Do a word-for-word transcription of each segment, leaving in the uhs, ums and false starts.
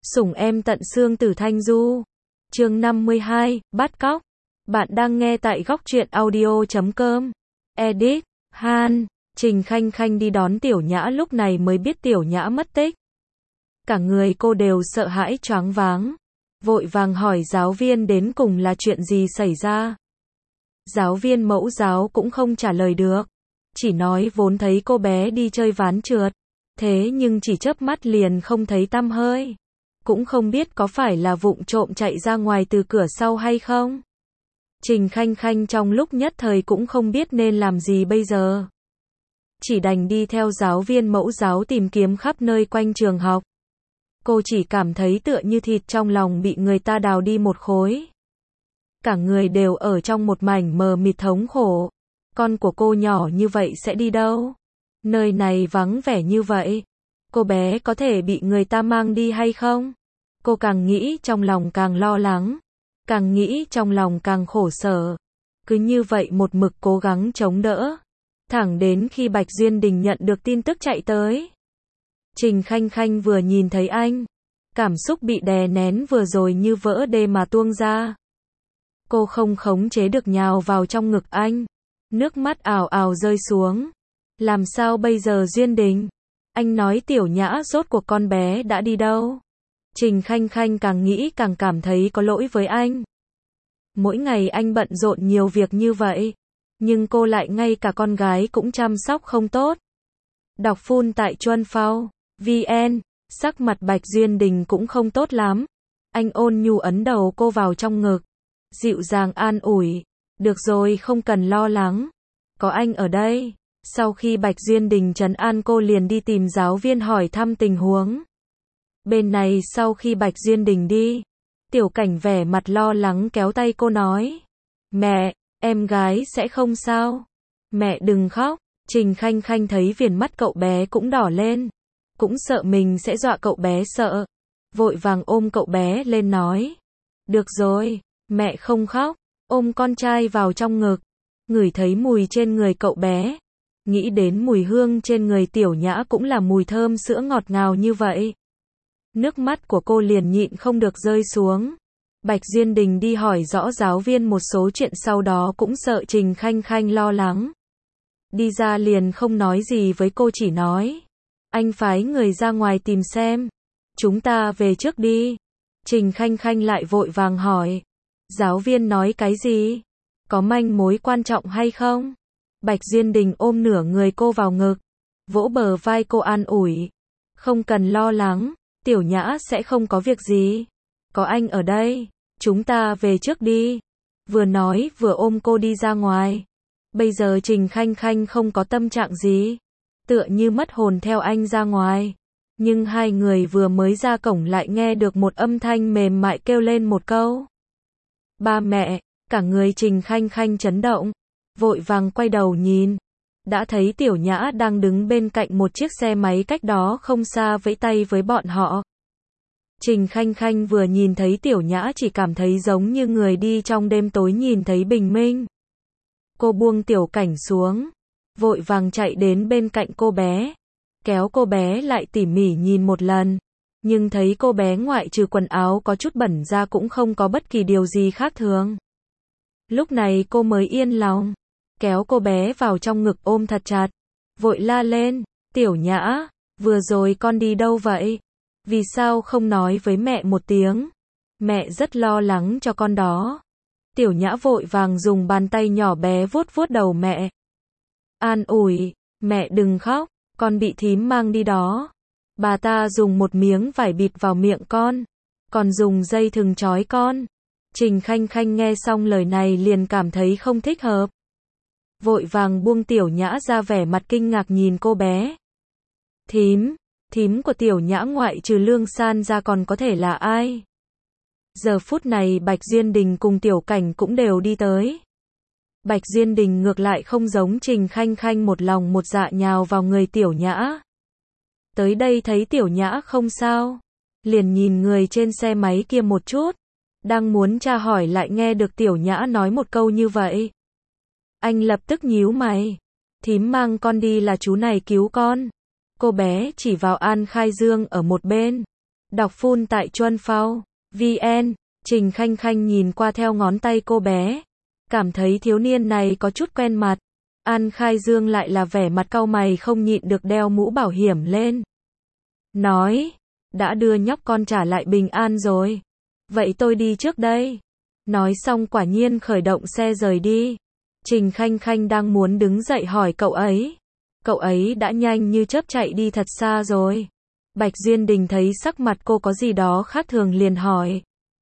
Sủng em tận xương Tử Thanh Du. Chương năm mươi hai, bắt cóc. Bạn đang nghe tại góc truyện audio chấm com. Edit, Han, Trình Khanh Khanh đi đón Tiểu Nhã lúc này mới biết Tiểu Nhã mất tích. Cả người cô đều sợ hãi choáng váng. Vội vàng hỏi giáo viên đến cùng là chuyện gì xảy ra. Giáo viên mẫu giáo cũng không trả lời được. Chỉ nói vốn thấy cô bé đi chơi ván trượt. Thế nhưng chỉ chớp mắt liền không thấy tăm hơi. Cũng không biết có phải là vụng trộm chạy ra ngoài từ cửa sau hay không. Trình Khanh Khanh trong lúc nhất thời cũng không biết nên làm gì bây giờ. Chỉ đành đi theo giáo viên mẫu giáo tìm kiếm khắp nơi quanh trường học. Cô chỉ cảm thấy tựa như thịt trong lòng bị người ta đào đi một khối. Cả người đều ở trong một mảnh mờ mịt thống khổ. Con của cô nhỏ như vậy sẽ đi đâu? Nơi này vắng vẻ như vậy. Cô bé có thể bị người ta mang đi hay không? Cô càng nghĩ trong lòng càng lo lắng. Càng nghĩ trong lòng càng khổ sở. Cứ như vậy một mực cố gắng chống đỡ. Thẳng đến khi Bạch Duyên Đình nhận được tin tức chạy tới. Trình Khanh Khanh vừa nhìn thấy anh. Cảm xúc bị đè nén vừa rồi như vỡ đê mà tuông ra. Cô không khống chế được nhào vào trong ngực anh. Nước mắt ào ào rơi xuống. Làm sao bây giờ Duyên Đình? Anh nói Tiểu Nhã rốt cuộc con bé đã đi đâu? Trình Khanh Khanh càng nghĩ càng cảm thấy có lỗi với anh. Mỗi ngày anh bận rộn nhiều việc như vậy. Nhưng cô lại ngay cả con gái cũng chăm sóc không tốt. Đọc full tại Chuân Phao, vn, sắc mặt Bạch Duyên Đình cũng không tốt lắm. Anh ôn nhu ấn đầu cô vào trong ngực. Dịu dàng an ủi. Được rồi, không cần lo lắng. Có anh ở đây. Sau khi Bạch Duyên Đình trấn an cô liền đi tìm giáo viên hỏi thăm tình huống. Bên này sau khi Bạch Duyên Đình đi, Tiểu Cảnh vẻ mặt lo lắng kéo tay cô nói. Mẹ, em gái sẽ không sao. Mẹ đừng khóc. Trình Khanh Khanh thấy viền mắt cậu bé cũng đỏ lên. Cũng sợ mình sẽ dọa cậu bé sợ. Vội vàng ôm cậu bé lên nói. Được rồi, mẹ không khóc. Ôm con trai vào trong ngực. Ngửi thấy mùi trên người cậu bé. Nghĩ đến mùi hương trên người Tiểu Nhã cũng là mùi thơm sữa ngọt ngào như vậy. Nước mắt của cô liền nhịn không được rơi xuống. Bạch Duyên Đình đi hỏi rõ giáo viên một số chuyện sau đó cũng sợ Trình Khanh Khanh lo lắng. Đi ra liền không nói gì với cô chỉ nói. Anh phái người ra ngoài tìm xem. Chúng ta về trước đi. Trình Khanh Khanh lại vội vàng hỏi. Giáo viên nói cái gì? Có manh mối quan trọng hay không? Bạch Duyên Đình ôm nửa người cô vào ngực. Vỗ bờ vai cô an ủi. Không cần lo lắng. Tiểu Nhã sẽ không có việc gì. Có anh ở đây. Chúng ta về trước đi. Vừa nói vừa ôm cô đi ra ngoài. Bây giờ Trình Khanh Khanh không có tâm trạng gì. Tựa như mất hồn theo anh ra ngoài. Nhưng hai người vừa mới ra cổng lại nghe được một âm thanh mềm mại kêu lên một câu. Ba mẹ. Cả người Trình Khanh Khanh chấn động. Vội vàng quay đầu nhìn. Đã thấy Tiểu Nhã đang đứng bên cạnh một chiếc xe máy cách đó không xa vẫy tay với bọn họ. Trình Khanh Khanh vừa nhìn thấy Tiểu Nhã chỉ cảm thấy giống như người đi trong đêm tối nhìn thấy bình minh. Cô buông Tiểu Cảnh xuống. Vội vàng chạy đến bên cạnh cô bé. Kéo cô bé lại tỉ mỉ nhìn một lần. Nhưng thấy cô bé ngoại trừ quần áo có chút bẩn ra cũng không có bất kỳ điều gì khác thường. Lúc này cô mới yên lòng. Kéo cô bé vào trong ngực ôm thật chặt. Vội la lên. Tiểu Nhã, vừa rồi con đi đâu vậy? Vì sao không nói với mẹ một tiếng? Mẹ rất lo lắng cho con đó. Tiểu Nhã vội vàng dùng bàn tay nhỏ bé vuốt vuốt đầu mẹ. An ủi. Mẹ đừng khóc. Con bị thím mang đi đó. Bà ta dùng một miếng vải bịt vào miệng con. Còn dùng dây thừng trói con. Trình Khanh Khanh nghe xong lời này liền cảm thấy không thích hợp. Vội vàng buông Tiểu Nhã ra vẻ mặt kinh ngạc nhìn cô bé. Thím, thím của Tiểu Nhã ngoại trừ Lương San ra còn có thể là ai? Giờ phút này Bạch Duyên Đình cùng Tiểu Cảnh cũng đều đi tới. Bạch Duyên Đình ngược lại không giống Trình Khanh Khanh một lòng một dạ nhào vào người Tiểu Nhã. Tới đây thấy Tiểu Nhã không sao. Liền nhìn người trên xe máy kia một chút. Đang muốn tra hỏi lại nghe được Tiểu Nhã nói một câu như vậy. Anh lập tức nhíu mày. Thím mang con đi là chú này cứu con. Cô bé chỉ vào An Khai Dương ở một bên. Đọc full tại chuan phao vn. Trình Khanh Khanh nhìn qua theo ngón tay cô bé, cảm thấy thiếu niên này có chút quen mặt. An Khai Dương lại là vẻ mặt cau mày không nhịn được đeo mũ bảo hiểm lên. Nói, đã đưa nhóc con trả lại bình an rồi. Vậy tôi đi trước đây. Nói xong quả nhiên khởi động xe rời đi. Trình Khanh Khanh đang muốn đứng dậy hỏi cậu ấy. Cậu ấy đã nhanh như chớp chạy đi thật xa rồi. Bạch Duyên Đình thấy sắc mặt cô có gì đó khác thường liền hỏi.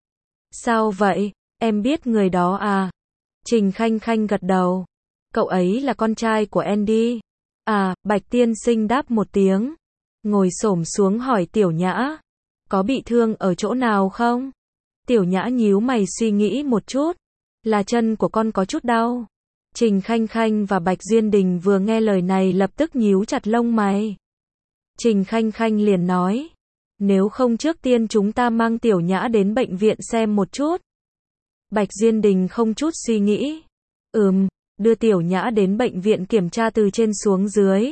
Sao vậy, em biết người đó à? Trình Khanh Khanh gật đầu. Cậu ấy là con trai của Andy. À, Bạch tiên sinh đáp một tiếng. Ngồi xổm xuống hỏi Tiểu Nhã. Có bị thương ở chỗ nào không? Tiểu Nhã nhíu mày suy nghĩ một chút. Là chân của con có chút đau. Trình Khanh Khanh và Bạch Duyên Đình vừa nghe lời này lập tức nhíu chặt lông mày. Trình Khanh Khanh liền nói. Nếu không trước tiên chúng ta mang Tiểu Nhã đến bệnh viện xem một chút. Bạch Duyên Đình không chút suy nghĩ. Ừm, đưa Tiểu Nhã đến bệnh viện kiểm tra từ trên xuống dưới.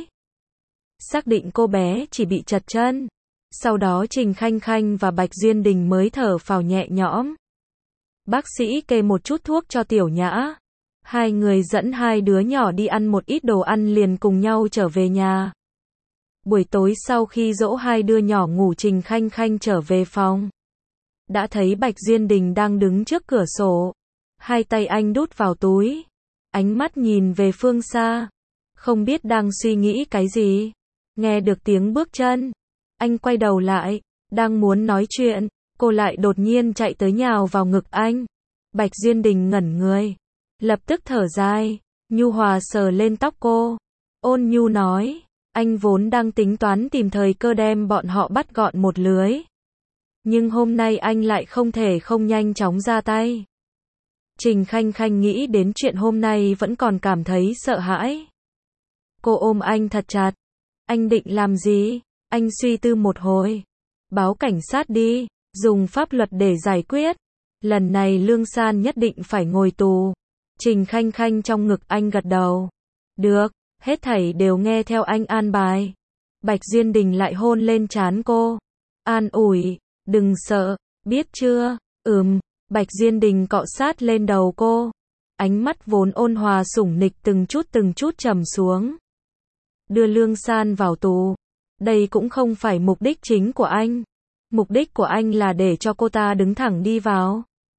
Xác định cô bé chỉ bị trật chân. Sau đó Trình Khanh Khanh và Bạch Duyên Đình mới thở phào nhẹ nhõm. Bác sĩ kê một chút thuốc cho Tiểu Nhã. Hai người dẫn hai đứa nhỏ đi ăn một ít đồ ăn liền cùng nhau trở về nhà. Buổi tối sau khi dỗ hai đứa nhỏ ngủ Trình Khanh Khanh trở về phòng. Đã thấy Bạch Duyên Đình đang đứng trước cửa sổ. Hai tay anh đút vào túi. Ánh mắt nhìn về phương xa. Không biết đang suy nghĩ cái gì. Nghe được tiếng bước chân. Anh quay đầu lại. Đang muốn nói chuyện. Cô lại đột nhiên chạy tới nhào vào ngực anh. Bạch Duyên Đình ngẩn người. Lập tức thở dài. Nhu hòa sờ lên tóc cô. Ôn nhu nói. Anh vốn đang tính toán tìm thời cơ đem bọn họ bắt gọn một lưới. Nhưng hôm nay anh lại không thể không nhanh chóng ra tay. Trình Khanh Khanh nghĩ đến chuyện hôm nay vẫn còn cảm thấy sợ hãi. Cô ôm anh thật chặt. Anh định làm gì? Anh suy tư một hồi. Báo cảnh sát đi, dùng pháp luật để giải quyết. Lần này Lương San nhất định phải ngồi tù. Trình Khanh Khanh trong ngực anh gật đầu. Được, hết thảy đều nghe theo anh an bài. Bạch Duyên Đình lại hôn lên trán cô. An ủi, đừng sợ, biết chưa? Ừm, Bạch Duyên Đình cọ sát lên đầu cô. Ánh mắt vốn ôn hòa sủng nịch từng chút từng chút trầm xuống. Đưa Lương San vào tù. Đây cũng không phải mục đích chính của anh. Mục đích của anh là để cho cô ta đứng thẳng đi vào.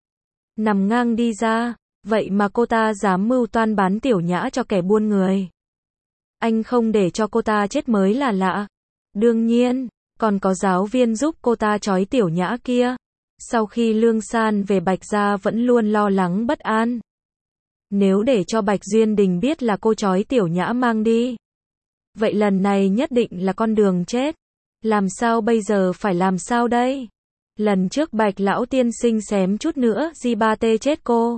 Nằm ngang đi ra. Vậy mà cô ta dám mưu toan bán Tiểu Nhã cho kẻ buôn người. Anh không để cho cô ta chết mới là lạ. Đương nhiên, còn có giáo viên giúp cô ta trói Tiểu Nhã kia. Sau khi Lương San về Bạch gia vẫn luôn lo lắng bất an. Nếu để cho Bạch Duyên Đình biết là cô trói Tiểu Nhã mang đi. Vậy lần này nhất định là con đường chết. Làm sao bây giờ phải làm sao đây? Lần trước Bạch lão tiên sinh xém chút nữa Di ba tê chết cô.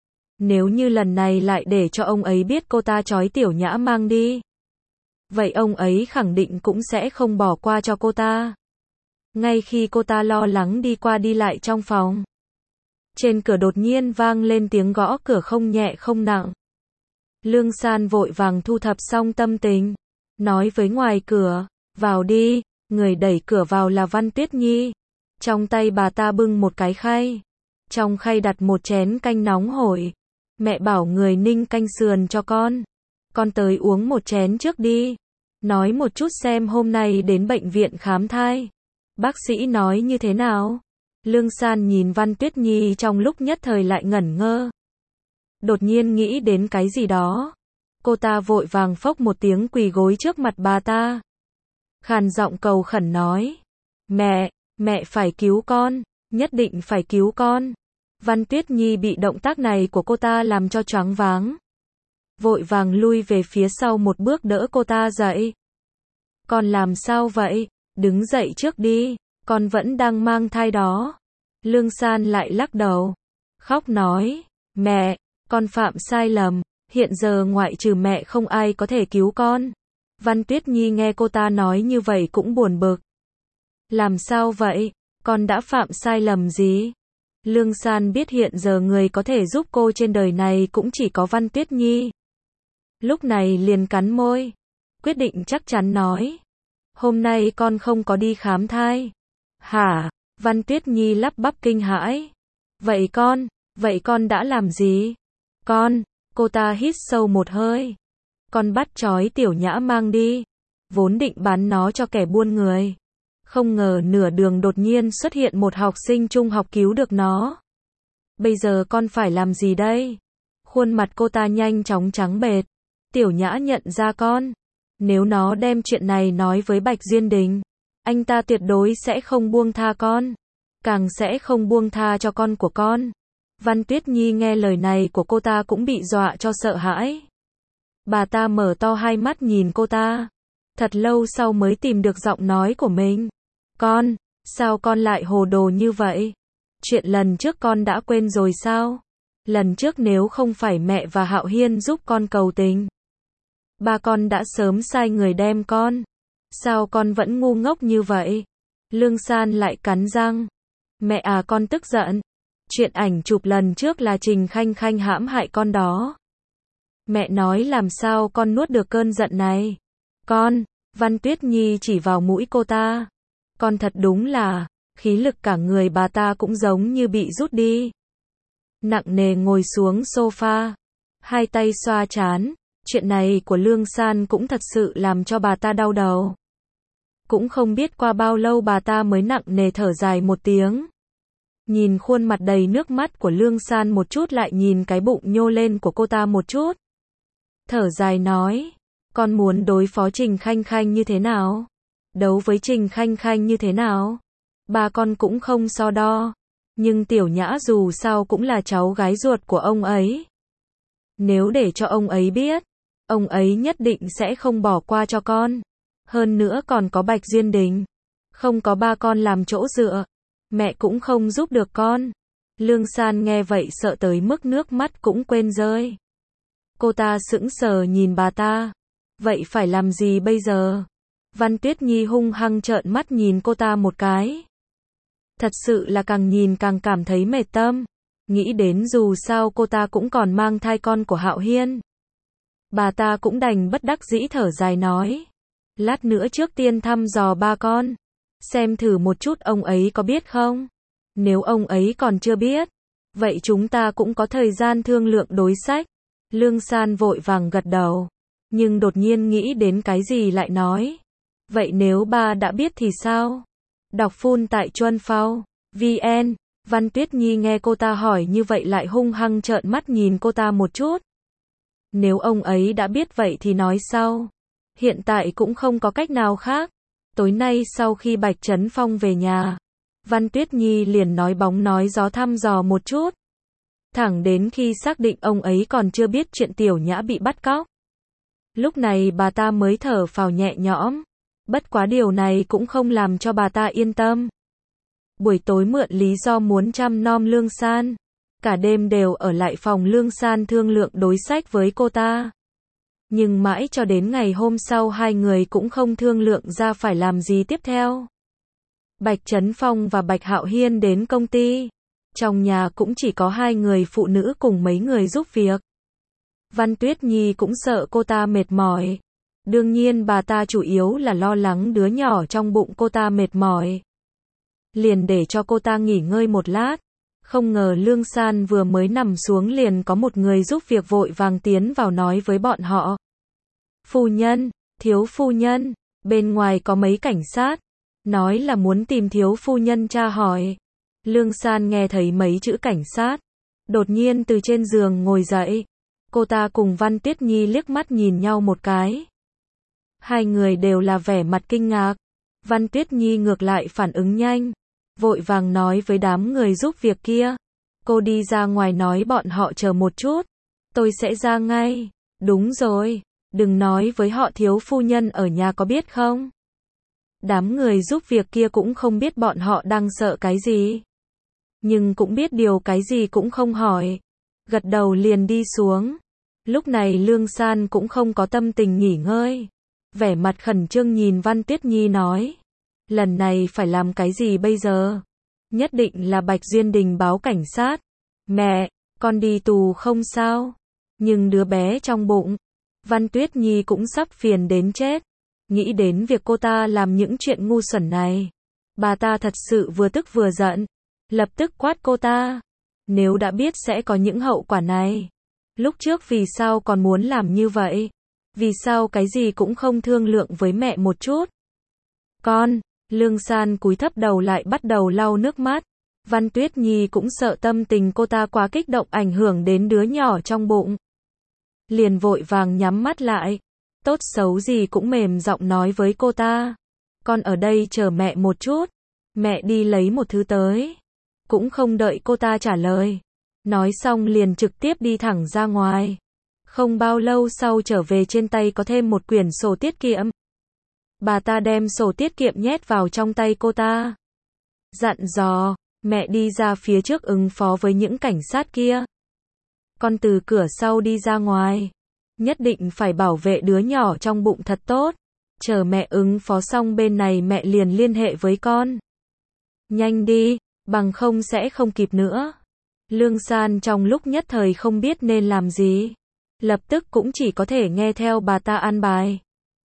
Nếu như lần này lại để cho ông ấy biết cô ta trói Tiểu Nhã mang đi. Vậy ông ấy khẳng định cũng sẽ không bỏ qua cho cô ta. Ngay khi cô ta lo lắng đi qua đi lại trong phòng. Trên cửa đột nhiên vang lên tiếng gõ cửa không nhẹ không nặng. Lương San vội vàng thu thập xong tâm tình. Nói với ngoài cửa, vào đi, người đẩy cửa vào là Văn Tuyết Nhi. Trong tay bà ta bưng một cái khay. Trong khay đặt một chén canh nóng hổi. Mẹ bảo người ninh canh sườn cho con. Con tới uống một chén trước đi. Nói một chút xem hôm nay đến bệnh viện khám thai. Bác sĩ nói như thế nào? Lương San nhìn Văn Tuyết Nhi trong lúc nhất thời lại ngẩn ngơ. Đột nhiên nghĩ đến cái gì đó. Cô ta vội vàng phốc một tiếng quỳ gối trước mặt bà ta. Khàn giọng cầu khẩn nói. Mẹ, mẹ phải cứu con, nhất định phải cứu con. Văn Tuyết Nhi bị động tác này của cô ta làm cho choáng váng. Vội vàng lui về phía sau một bước đỡ cô ta dậy. Con làm sao vậy? Đứng dậy trước đi, con vẫn đang mang thai đó. Lương San lại lắc đầu. Khóc nói, mẹ, con phạm sai lầm, hiện giờ ngoại trừ mẹ không ai có thể cứu con. Văn Tuyết Nhi nghe cô ta nói như vậy cũng buồn bực. Làm sao vậy? Con đã phạm sai lầm gì? Lương San biết hiện giờ người có thể giúp cô trên đời này cũng chỉ có Văn Tuyết Nhi. Lúc này liền cắn môi. Quyết định chắc chắn nói. Hôm nay con không có đi khám thai. Hả? Văn Tuyết Nhi lắp bắp kinh hãi. Vậy con, vậy con đã làm gì? Con, cô ta hít sâu một hơi. Con bắt trói Tiểu Nhã mang đi. Vốn định bán nó cho kẻ buôn người. Không ngờ nửa đường đột nhiên xuất hiện một học sinh trung học cứu được nó. Bây giờ con phải làm gì đây? Khuôn mặt cô ta nhanh chóng trắng bệch. Tiểu Nhã nhận ra con. Nếu nó đem chuyện này nói với Bạch Duyên Đình, anh ta tuyệt đối sẽ không buông tha con. Càng sẽ không buông tha cho con của con. Văn Tuyết Nhi nghe lời này của cô ta cũng bị dọa cho sợ hãi. Bà ta mở to hai mắt nhìn cô ta. Thật lâu sau mới tìm được giọng nói của mình. Con, sao con lại hồ đồ như vậy? Chuyện lần trước con đã quên rồi sao? Lần trước nếu không phải mẹ và Hạo Hiên giúp con cầu tình, ba con đã sớm sai người đem con. Sao con vẫn ngu ngốc như vậy? Lương San lại cắn răng. Mẹ à, con tức giận. Chuyện ảnh chụp lần trước là Trình Khanh Khanh hãm hại con đó. Mẹ nói làm sao con nuốt được cơn giận này? Con, Văn Tuyết Nhi chỉ vào mũi cô ta. Con thật đúng là, khí lực cả người bà ta cũng giống như bị rút đi. Nặng nề ngồi xuống sofa, hai tay xoa trán. Chuyện này của Lương San cũng thật sự làm cho bà ta đau đầu. Cũng không biết qua bao lâu bà ta mới nặng nề thở dài một tiếng. Nhìn khuôn mặt đầy nước mắt của Lương San một chút, lại nhìn cái bụng nhô lên của cô ta một chút. Thở dài nói, con muốn đối phó Trình Khanh Khanh như thế nào? Đấu với Trình Khanh Khanh như thế nào? Ba con cũng không so đo. Nhưng Tiểu Nhã dù sao cũng là cháu gái ruột của ông ấy. Nếu để cho ông ấy biết, ông ấy nhất định sẽ không bỏ qua cho con. Hơn nữa còn có Bạch Duyên Đình. Không có ba con làm chỗ dựa, mẹ cũng không giúp được con. Lương San nghe vậy sợ tới mức nước mắt cũng quên rơi. Cô ta sững sờ nhìn bà ta. Vậy phải làm gì bây giờ? Văn Tuyết Nhi hung hăng trợn mắt nhìn cô ta một cái. Thật sự là càng nhìn càng cảm thấy mệt tâm. Nghĩ đến dù sao cô ta cũng còn mang thai con của Hạo Hiên. Bà ta cũng đành bất đắc dĩ thở dài nói. Lát nữa trước tiên thăm dò ba con. Xem thử một chút ông ấy có biết không? Nếu ông ấy còn chưa biết, vậy chúng ta cũng có thời gian thương lượng đối sách. Lương San vội vàng gật đầu. Nhưng đột nhiên nghĩ đến cái gì lại nói. Vậy nếu ba đã biết thì sao? Đọc phun tại Chuân Phao, vê en. Văn Tuyết Nhi nghe cô ta hỏi như vậy lại hung hăng trợn mắt nhìn cô ta một chút. Nếu ông ấy đã biết vậy thì nói sau. Hiện tại cũng không có cách nào khác. Tối nay sau khi Bạch Trấn Phong về nhà, Văn Tuyết Nhi liền nói bóng nói gió thăm dò một chút. Thẳng đến khi xác định ông ấy còn chưa biết chuyện Tiểu Nhã bị bắt cóc. Lúc này bà ta mới thở phào nhẹ nhõm. Bất quá điều này cũng không làm cho bà ta yên tâm. Buổi tối mượn lý do muốn chăm nom Lương San. Cả đêm đều ở lại phòng Lương San thương lượng đối sách với cô ta. Nhưng mãi cho đến ngày hôm sau hai người cũng không thương lượng ra phải làm gì tiếp theo. Bạch Trấn Phong và Bạch Hạo Hiên đến công ty. Trong nhà cũng chỉ có hai người phụ nữ cùng mấy người giúp việc. Văn Tuyết Nhi cũng sợ cô ta mệt mỏi. Đương nhiên bà ta chủ yếu là lo lắng đứa nhỏ trong bụng cô ta mệt mỏi. Liền để cho cô ta nghỉ ngơi một lát. Không ngờ Lương San vừa mới nằm xuống liền có một người giúp việc vội vàng tiến vào nói với bọn họ. Phu nhân, thiếu phu nhân, bên ngoài có mấy cảnh sát. Nói là muốn tìm thiếu phu nhân tra hỏi. Lương San nghe thấy mấy chữ cảnh sát. Đột nhiên từ trên giường ngồi dậy. Cô ta cùng Văn Tuyết Nhi liếc mắt nhìn nhau một cái. Hai người đều là vẻ mặt kinh ngạc. Văn Tuyết Nhi ngược lại phản ứng nhanh. Vội vàng nói với đám người giúp việc kia. Cô đi ra ngoài nói bọn họ chờ một chút. Tôi sẽ ra ngay. Đúng rồi. Đừng nói với họ thiếu phu nhân ở nhà có biết không? Đám người giúp việc kia cũng không biết bọn họ đang sợ cái gì. Nhưng cũng biết điều cái gì cũng không hỏi. Gật đầu liền đi xuống. Lúc này Lương San cũng không có tâm tình nghỉ ngơi. Vẻ mặt khẩn trương nhìn Văn Tuyết Nhi nói. Lần này phải làm cái gì bây giờ? Nhất định là Bạch Duyên Đình báo cảnh sát. Mẹ, con đi tù không sao? Nhưng đứa bé trong bụng. Văn Tuyết Nhi cũng sắp phiền đến chết. Nghĩ đến việc cô ta làm những chuyện ngu xuẩn này. Bà ta thật sự vừa tức vừa giận, lập tức quát cô ta. Nếu đã biết sẽ có những hậu quả này, lúc trước vì sao còn muốn làm như vậy? Vì sao cái gì cũng không thương lượng với mẹ một chút? Con, Lương San cúi thấp đầu lại bắt đầu lau nước mắt. Văn Tuyết Nhi cũng sợ tâm tình cô ta quá kích động ảnh hưởng đến đứa nhỏ trong bụng. Liền vội vàng nhắm mắt lại. Tốt xấu gì cũng mềm giọng nói với cô ta. Con ở đây chờ mẹ một chút. Mẹ đi lấy một thứ tới. Cũng không đợi cô ta trả lời. Nói xong liền trực tiếp đi thẳng ra ngoài. Không bao lâu sau trở về trên tay có thêm một quyển sổ tiết kiệm. Bà ta đem sổ tiết kiệm nhét vào trong tay cô ta. Dặn dò, mẹ đi ra phía trước ứng phó với những cảnh sát kia. Con từ cửa sau đi ra ngoài. Nhất định phải bảo vệ đứa nhỏ trong bụng thật tốt. Chờ mẹ ứng phó xong bên này mẹ liền liên hệ với con. Nhanh đi, bằng không sẽ không kịp nữa. Lương San trong lúc nhất thời không biết nên làm gì. Lập tức cũng chỉ có thể nghe theo bà ta an bài.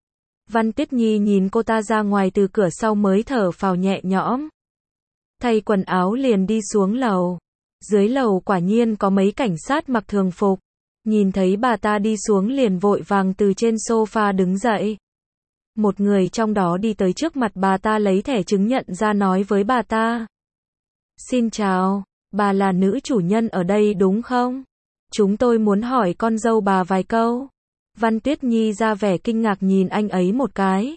Văn Tuyết Nhi nhìn cô ta ra ngoài từ cửa sau mới thở phào nhẹ nhõm. Thay quần áo liền đi xuống lầu. Dưới lầu quả nhiên có mấy cảnh sát mặc thường phục. Nhìn thấy bà ta đi xuống liền vội vàng từ trên sofa đứng dậy. Một người trong đó đi tới trước mặt bà ta lấy thẻ chứng nhận ra nói với bà ta. Xin chào, bà là nữ chủ nhân ở đây đúng không? Chúng tôi muốn hỏi con dâu bà vài câu. Văn Tuyết Nhi ra vẻ kinh ngạc nhìn anh ấy một cái.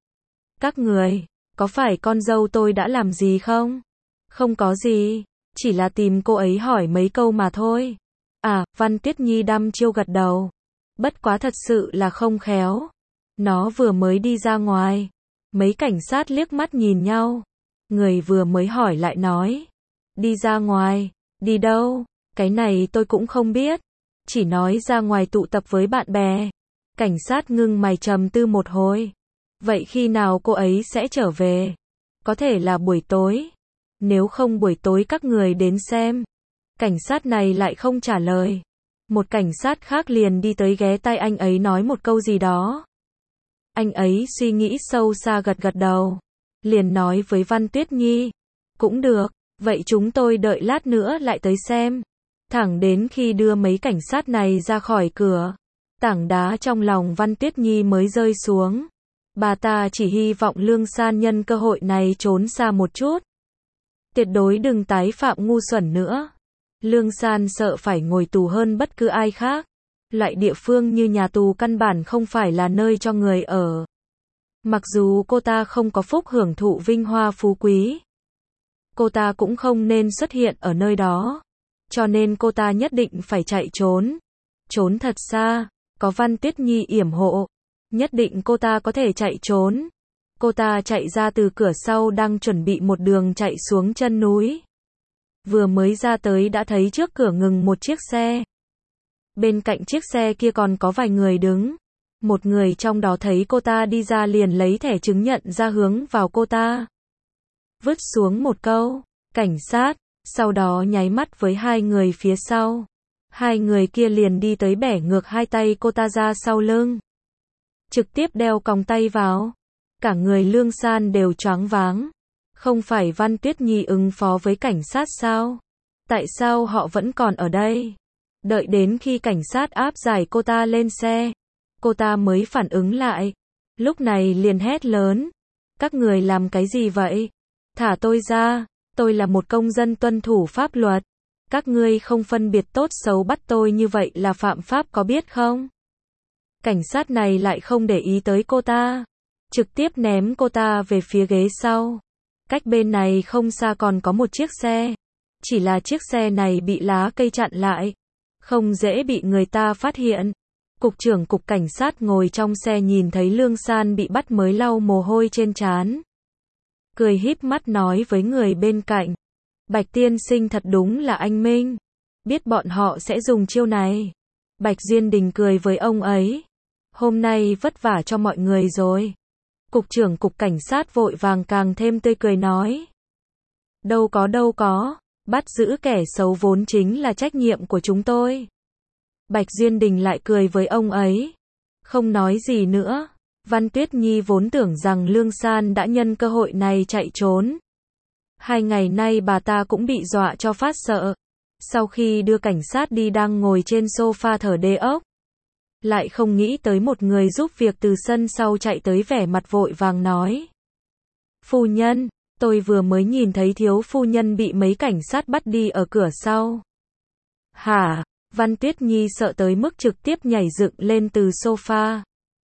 Các người, có phải con dâu tôi đã làm gì không? Không có gì, chỉ là tìm cô ấy hỏi mấy câu mà thôi. À, Văn Tuyết Nhi đăm chiêu gật đầu. Bất quá thật sự là không khéo. Nó vừa mới đi ra ngoài. Mấy cảnh sát liếc mắt nhìn nhau. Người vừa mới hỏi lại nói. Đi ra ngoài, đi đâu? Cái này tôi cũng không biết. Chỉ nói ra ngoài tụ tập với bạn bè. Cảnh sát ngưng mày trầm tư một hồi. Vậy khi nào cô ấy sẽ trở về? Có thể là buổi tối. Nếu không buổi tối các người đến xem. Cảnh sát này lại không trả lời. Một cảnh sát khác liền đi tới ghé tai anh ấy nói một câu gì đó. Anh ấy suy nghĩ sâu xa gật gật đầu. Liền nói với Văn Tuyết Nhi. Cũng được, vậy chúng tôi đợi lát nữa lại tới xem. Thẳng đến khi đưa mấy cảnh sát này ra khỏi cửa. Tảng đá trong lòng Văn Tuyết Nhi mới rơi xuống. Bà ta chỉ hy vọng Lương San nhân cơ hội này trốn xa một chút. Tuyệt đối đừng tái phạm ngu xuẩn nữa. Lương San sợ phải ngồi tù hơn bất cứ ai khác. Loại địa phương như nhà tù căn bản không phải là nơi cho người ở. Mặc dù cô ta không có phúc hưởng thụ vinh hoa phú quý. Cô ta cũng không nên xuất hiện ở nơi đó. Cho nên cô ta nhất định phải chạy trốn. Trốn thật xa. Có Văn Tuyết Nhi yểm hộ. Nhất định cô ta có thể chạy trốn. Cô ta chạy ra từ cửa sau đang chuẩn bị một đường chạy xuống chân núi. Vừa mới ra tới đã thấy trước cửa ngừng một chiếc xe. Bên cạnh chiếc xe kia còn có vài người đứng. Một người trong đó thấy cô ta đi ra liền lấy thẻ chứng nhận ra hướng vào cô ta. Vứt xuống một câu, cảnh sát, sau đó nháy mắt với hai người phía sau. Hai người kia liền đi tới bẻ ngược hai tay cô ta ra sau lưng. Trực tiếp đeo còng tay vào. Cả người Lương San đều choáng váng. Không phải Văn Tuyết Nhi ứng phó với cảnh sát sao? Tại sao họ vẫn còn ở đây? Đợi đến khi cảnh sát áp giải cô ta lên xe. Cô ta mới phản ứng lại. Lúc này liền hét lớn. Các người làm cái gì vậy? Thả tôi ra. Tôi là một công dân tuân thủ pháp luật. Các ngươi không phân biệt tốt xấu bắt tôi như vậy là phạm pháp có biết không? Cảnh sát này lại không để ý tới cô ta. Trực tiếp ném cô ta về phía ghế sau. Cách bên này không xa còn có một chiếc xe. Chỉ là chiếc xe này bị lá cây chặn lại. Không dễ bị người ta phát hiện. Cục trưởng cục cảnh sát ngồi trong xe nhìn thấy Lương San bị bắt mới lau mồ hôi trên trán. Cười híp mắt nói với người bên cạnh. Bạch tiên sinh thật đúng là anh minh. Biết bọn họ sẽ dùng chiêu này. Bạch Diên Đình cười với ông ấy. Hôm nay vất vả cho mọi người rồi. Cục trưởng cục cảnh sát vội vàng càng thêm tươi cười nói. Đâu có đâu có. Bắt giữ kẻ xấu vốn chính là trách nhiệm của chúng tôi. Bạch Diên Đình lại cười với ông ấy. Không nói gì nữa. Văn Tuyết Nhi vốn tưởng rằng Lương San đã nhân cơ hội này chạy trốn. Hai ngày nay bà ta cũng bị dọa cho phát sợ. Sau khi đưa cảnh sát đi đang ngồi trên sofa thở đê ốc. Lại không nghĩ tới một người giúp việc từ sân sau chạy tới vẻ mặt vội vàng nói. Phu nhân, tôi vừa mới nhìn thấy thiếu phu nhân bị mấy cảnh sát bắt đi ở cửa sau. Hả? Văn Tuyết Nhi sợ tới mức trực tiếp nhảy dựng lên từ sofa.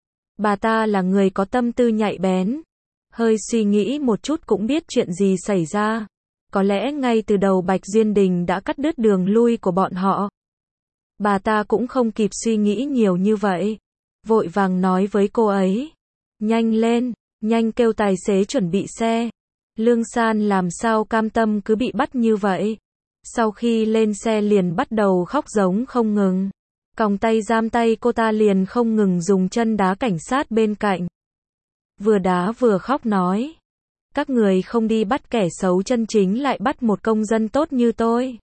Bà ta là người có tâm tư nhạy bén. Hơi suy nghĩ một chút cũng biết chuyện gì xảy ra. Có lẽ ngay từ đầu Bạch Duyên Đình đã cắt đứt đường lui của bọn họ. Bà ta cũng không kịp suy nghĩ nhiều như vậy. Vội vàng nói với cô ấy. Nhanh lên, nhanh kêu tài xế chuẩn bị xe. Lương San làm sao cam tâm cứ bị bắt như vậy. Sau khi lên xe liền bắt đầu khóc giống không ngừng. Còng tay giam tay cô ta liền không ngừng dùng chân đá cảnh sát bên cạnh. Vừa đá vừa khóc nói. Các người không đi bắt kẻ xấu chân chính lại bắt một công dân tốt như tôi.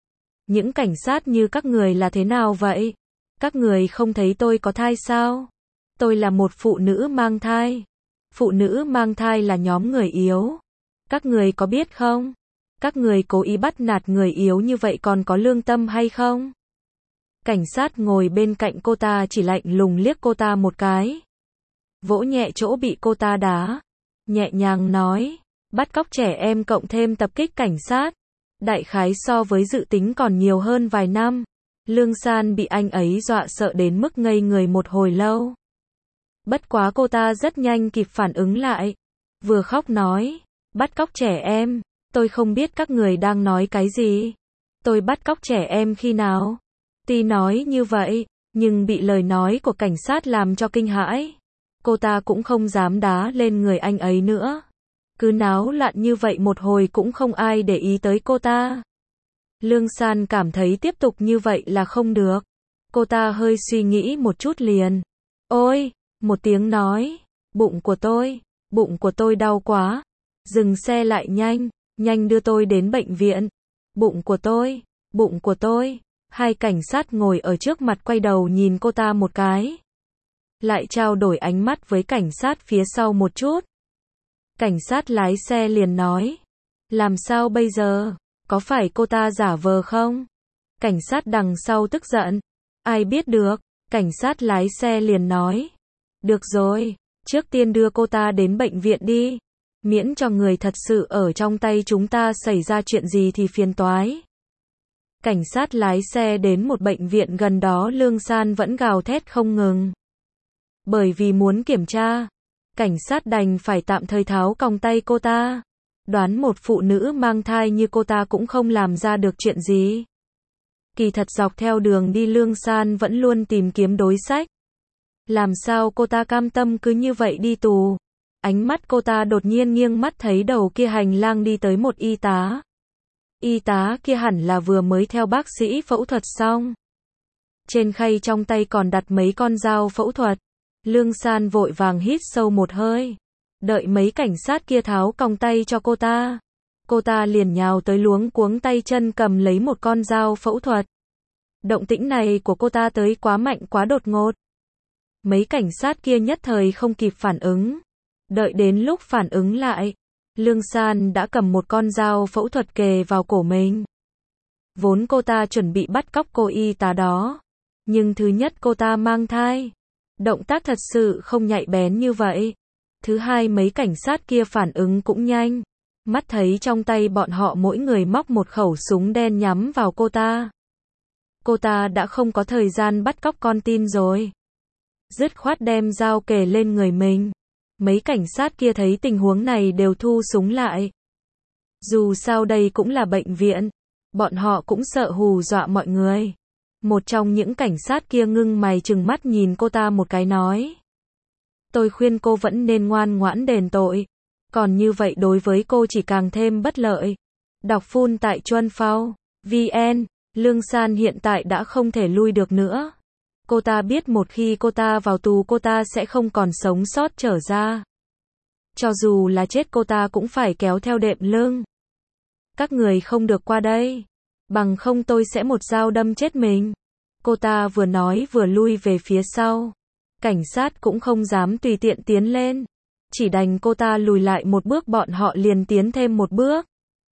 Những cảnh sát như các người là thế nào vậy? Các người không thấy tôi có thai sao? Tôi là một phụ nữ mang thai. Phụ nữ mang thai là nhóm người yếu. Các người có biết không? Các người cố ý bắt nạt người yếu như vậy còn có lương tâm hay không? Cảnh sát ngồi bên cạnh cô ta chỉ lạnh lùng liếc cô ta một cái. Vỗ nhẹ chỗ bị cô ta đá. Nhẹ nhàng nói. Bắt cóc trẻ em cộng thêm tập kích cảnh sát. Đại khái so với dự tính còn nhiều hơn vài năm. Lương San bị anh ấy dọa sợ đến mức ngây người một hồi lâu. Bất quá cô ta rất nhanh kịp phản ứng lại. Vừa khóc nói. Bắt cóc trẻ em. Tôi không biết các người đang nói cái gì. Tôi bắt cóc trẻ em khi nào? Tuy nói như vậy, nhưng bị lời nói của cảnh sát làm cho kinh hãi. Cô ta cũng không dám đá lên người anh ấy nữa. Cứ náo loạn như vậy một hồi cũng không ai để ý tới cô ta. Lương San cảm thấy tiếp tục như vậy là không được. Cô ta hơi suy nghĩ một chút liền. Ôi, một tiếng nói. Bụng của tôi, bụng của tôi đau quá. Dừng xe lại nhanh, nhanh đưa tôi đến bệnh viện. Bụng của tôi, bụng của tôi. Hai cảnh sát ngồi ở trước mặt quay đầu nhìn cô ta một cái. Lại trao đổi ánh mắt với cảnh sát phía sau một chút. Cảnh sát lái xe liền nói. Làm sao bây giờ? Có phải cô ta giả vờ không? Cảnh sát đằng sau tức giận. Ai biết được? Cảnh sát lái xe liền nói. Được rồi, trước tiên đưa cô ta đến bệnh viện đi. Miễn cho người thật sự ở trong tay chúng ta xảy ra chuyện gì thì phiền toái. Cảnh sát lái xe đến một bệnh viện gần đó. Lương San vẫn gào thét không ngừng. Bởi vì muốn kiểm tra, cảnh sát đành phải tạm thời tháo còng tay cô ta. Đoán một phụ nữ mang thai như cô ta cũng không làm ra được chuyện gì. Kỳ thật dọc theo đường đi Lương San vẫn luôn tìm kiếm đối sách. Làm sao cô ta cam tâm cứ như vậy đi tù? Ánh mắt cô ta đột nhiên nghiêng mắt thấy đầu kia hành lang đi tới một y tá. Y tá kia hẳn là vừa mới theo bác sĩ phẫu thuật xong. Trên khay trong tay còn đặt mấy con dao phẫu thuật. Lương San vội vàng hít sâu một hơi. Đợi mấy cảnh sát kia tháo còng tay cho cô ta. Cô ta liền nhào tới luống cuống tay chân cầm lấy một con dao phẫu thuật. Động tĩnh này của cô ta tới quá mạnh quá đột ngột. Mấy cảnh sát kia nhất thời không kịp phản ứng. Đợi đến lúc phản ứng lại, Lương San đã cầm một con dao phẫu thuật kề vào cổ mình. Vốn cô ta chuẩn bị bắt cóc cô y tá đó. Nhưng thứ nhất cô ta mang thai. Động tác thật sự không nhạy bén như vậy. Thứ hai mấy cảnh sát kia phản ứng cũng nhanh. Mắt thấy trong tay bọn họ mỗi người móc một khẩu súng đen nhắm vào cô ta. Cô ta đã không có thời gian bắt cóc con tin rồi. Dứt khoát đem dao kề lên người mình. Mấy cảnh sát kia thấy tình huống này đều thu súng lại. Dù sao đây cũng là bệnh viện. Bọn họ cũng sợ hù dọa mọi người. Một trong những cảnh sát kia ngưng mày trừng mắt nhìn cô ta một cái nói. Tôi khuyên cô vẫn nên ngoan ngoãn đền tội. Còn như vậy đối với cô chỉ càng thêm bất lợi. Đọc full tại Chuân Phao, vn, Lương San hiện tại đã không thể lui được nữa. Cô ta biết một khi cô ta vào tù cô ta sẽ không còn sống sót trở ra. Cho dù là chết cô ta cũng phải kéo theo đệm lưng. Các người không được qua đây. Bằng không tôi sẽ một dao đâm chết mình. Cô ta vừa nói vừa lui về phía sau. Cảnh sát cũng không dám tùy tiện tiến lên. Chỉ đành cô ta lùi lại một bước bọn họ liền tiến thêm một bước.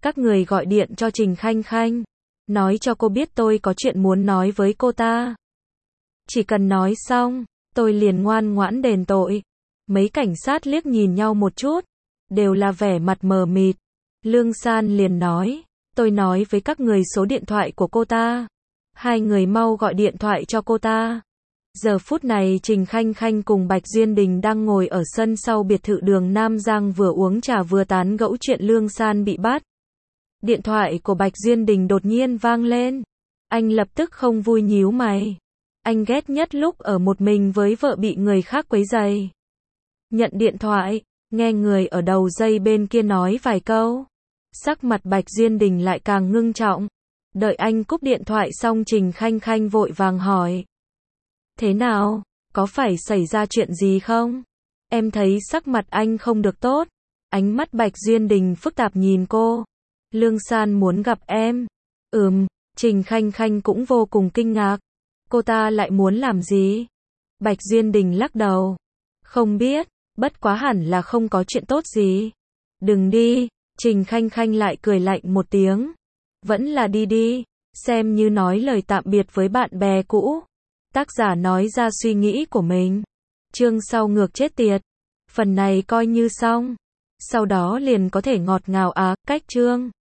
Các người gọi điện cho Trình Khanh Khanh, nói cho cô biết tôi có chuyện muốn nói với cô ta. Chỉ cần nói xong, tôi liền ngoan ngoãn đền tội. Mấy cảnh sát liếc nhìn nhau một chút, đều là vẻ mặt mờ mịt. Lương San liền nói, tôi nói với các người số điện thoại của cô ta. Hai người mau gọi điện thoại cho cô ta. Giờ phút này Trình Khanh Khanh cùng Bạch Duyên Đình đang ngồi ở sân sau biệt thự đường Nam Giang vừa uống trà vừa tán gẫu chuyện Lương San bị bắt. Điện thoại của Bạch Duyên Đình đột nhiên vang lên. Anh lập tức không vui nhíu mày. Anh ghét nhất lúc ở một mình với vợ bị người khác quấy rầy. Nhận điện thoại, nghe người ở đầu dây bên kia nói vài câu. Sắc mặt Bạch Duyên Đình lại càng ngưng trọng. Đợi anh cúp điện thoại xong Trình Khanh Khanh vội vàng hỏi. Thế nào, có phải xảy ra chuyện gì không? Em thấy sắc mặt anh không được tốt. Ánh mắt Bạch Duyên Đình phức tạp nhìn cô. Lương San muốn gặp em. Ừm, Trình Khanh Khanh cũng vô cùng kinh ngạc. Cô ta lại muốn làm gì? Bạch Duyên Đình lắc đầu. Không biết, bất quá hẳn là không có chuyện tốt gì. Đừng đi, Trình Khanh Khanh lại cười lạnh một tiếng. Vẫn là đi đi, xem như nói lời tạm biệt với bạn bè cũ. Tác giả nói ra suy nghĩ của mình. Chương sau ngược chết tiệt. Phần này coi như xong. Sau đó liền có thể ngọt ngào á, cách chương.